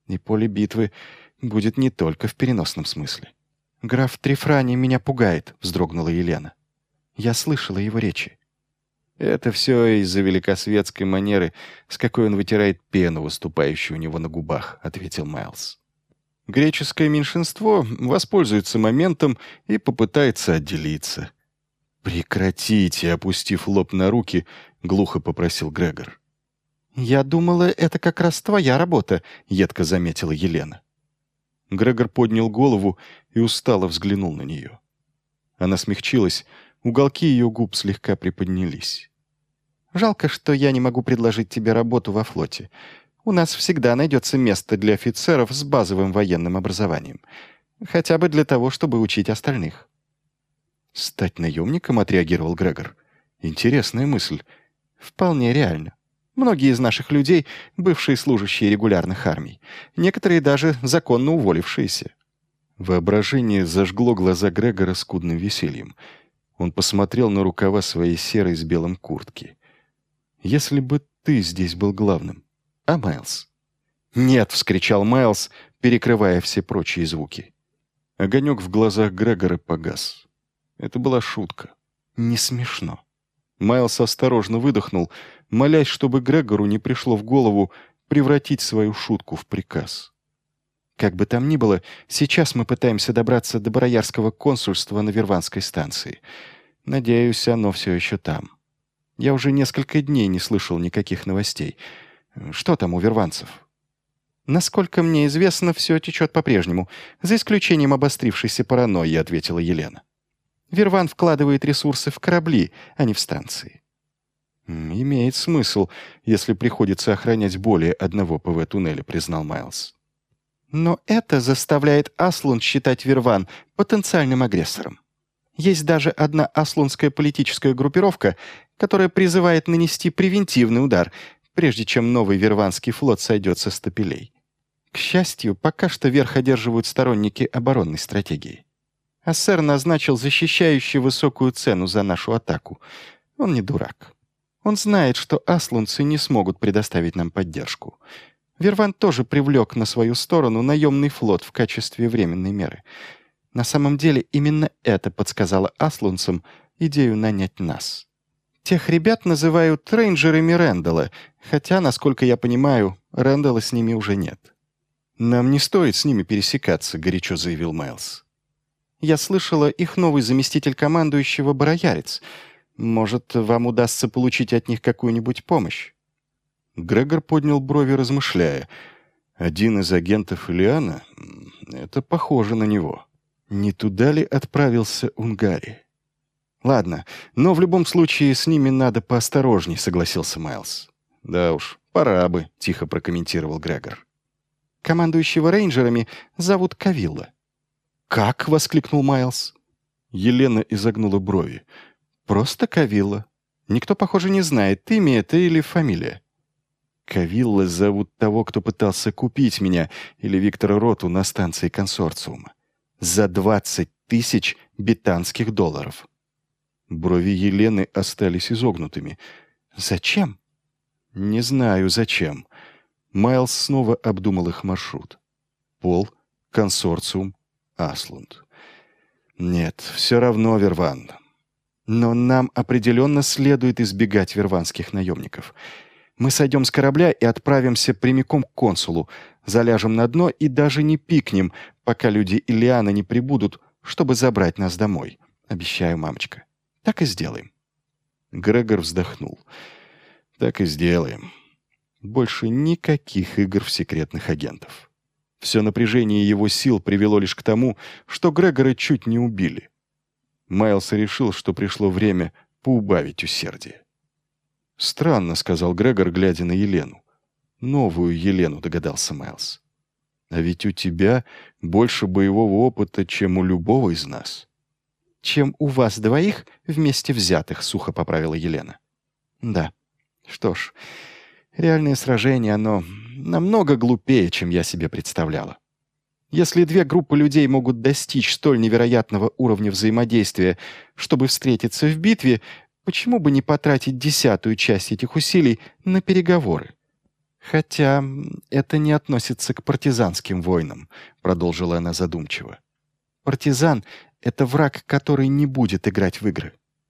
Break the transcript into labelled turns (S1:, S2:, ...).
S1: И поле битвы будет не только в переносном смысле. «Граф Трифрани меня пугает», — вздрогнула Елена. «Я слышала его речи». «Это все из-за великосветской манеры, с какой он вытирает пену, выступающую у него на губах», — ответил Майлз. «Греческое меньшинство воспользуется моментом и попытается отделиться». «Прекратите», — опустив лоб на руки, глухо попросил Грегор. «Я думала, это как раз твоя работа», — едко заметила Елена. Грегор поднял голову и устало взглянул на нее. Она смягчилась, уголки ее губ слегка приподнялись. «Жалко, что я не могу предложить тебе работу во флоте. У нас всегда найдется место для офицеров с базовым военным образованием. Хотя бы для того, чтобы учить остальных». «Стать наемником?» — отреагировал Грегор. «Интересная мысль. Вполне реально. Многие из наших людей — бывшие служащие регулярных армий. Некоторые даже законно уволившиеся». Воображение зажгло глаза Грегора скудным весельем. Он посмотрел на рукава своей серой с белым куртки. «Если бы ты здесь был главным, а Майлз?» «Нет!» — вскричал Майлз, перекрывая все прочие звуки. Огонек в глазах Грегора погас. Это была шутка. Не смешно. Майлз осторожно выдохнул, молясь, чтобы Грегору не пришло в голову превратить свою шутку в приказ. «Как бы там ни было, сейчас мы пытаемся добраться до бароярского консульства на Верванской станции. Надеюсь, оно все еще там. Я уже несколько дней не слышал никаких новостей. Что там у верванцев?» «Насколько мне известно, все течет по-прежнему, за исключением обострившейся паранойи», — ответила Елена. «Верван вкладывает ресурсы в корабли, а не в станции». «Имеет смысл, если приходится охранять более одного ПВ-туннеля», — признал Майлз. «Но это заставляет Аслунд считать Верван потенциальным агрессором. Есть даже одна аслундская политическая группировка, которая призывает нанести превентивный удар, прежде чем новый Верванский флот сойдет со стапелей. К счастью, пока что верх одерживают сторонники оборонной стратегии. Ассер назначил защищающий высокую цену за нашу атаку. Он не дурак. Он знает, что аслунцы не смогут предоставить нам поддержку. Верван тоже привлек на свою сторону наемный флот в качестве временной меры. На самом деле именно это подсказало аслунцам идею нанять нас. Тех ребят называют рейнджерами Рэндалла, хотя, насколько я понимаю, Рэндалла с ними уже нет. «Нам не стоит с ними пересекаться», — горячо заявил Майлз. «Я слышала, их новый заместитель командующего — бароярец. Может, вам удастся получить от них какую-нибудь помощь?» Грегор поднял брови, размышляя. «Один из агентов Илиана? Это похоже на него. Не туда ли отправился Унгари?» «Ладно, но в любом случае с ними надо поосторожней», — согласился Майлз. «Да уж, пора бы», — тихо прокомментировал Грегор. «Командующего рейнджерами зовут Кавилла». «Как?» — воскликнул Майлз. Елена изогнула брови. «Просто Кавилла. Никто, похоже, не знает, имя это или фамилия». «Кавилла зовут того, кто пытался купить меня или Виктора Роту на станции консорциума. За 20 000 битанских долларов». Брови Елены остались изогнутыми. «Зачем?» «Не знаю, зачем». Майлз снова обдумал их маршрут. Пол, консорциум, Аслунд. «Нет, все равно Верван. Но нам определенно следует избегать верванских наемников. Мы сойдем с корабля и отправимся прямиком к консулу, заляжем на дно и даже не пикнем, пока люди Илиана не прибудут, чтобы забрать нас домой. Обещаю, мамочка. Так и сделаем». Грегор вздохнул. «Так и сделаем. Больше никаких игр в секретных агентов». Все напряжение его сил привело лишь к тому, что Грегора чуть не убили. Майлз решил, что пришло время поубавить усердие. «Странно», — сказал Грегор, глядя на Елену. «Новую Елену», — догадался Майлз. «А ведь у тебя больше боевого опыта, чем у любого из нас». «Чем у вас двоих вместе взятых», — сухо поправила Елена. «Да. Что ж, реальное сражение, оно намного глупее, чем я себе представляла. Если две группы людей могут достичь столь невероятного уровня взаимодействия, чтобы встретиться в битве, почему бы не потратить 10-ую часть этих усилий на переговоры? «Хотя это не относится к партизанским войнам», — продолжила она задумчиво. «Партизан — это враг, который не будет играть в игры.